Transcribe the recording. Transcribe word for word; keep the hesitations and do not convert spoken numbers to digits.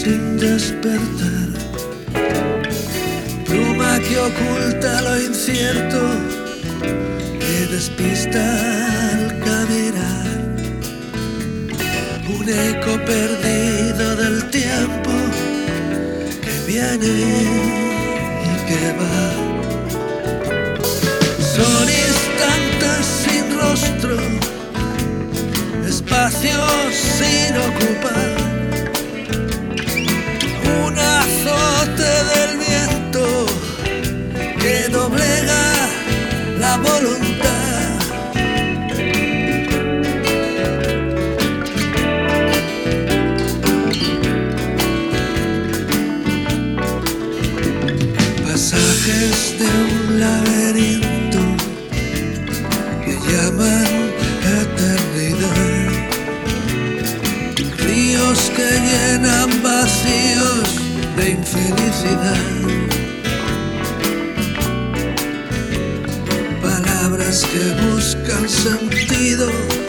sin despertar, pluma que oculta lo incierto, que despista al caminar, un eco perdido del tiempo que viene y que va. Son instantes sin rostro, espacios sin ocupar, un azote del viento que doblega la voluntad. Pasajes de un laberinto que llaman eternidad, ríos que llenan vacíos de infelicidad, palabras que buscan sentido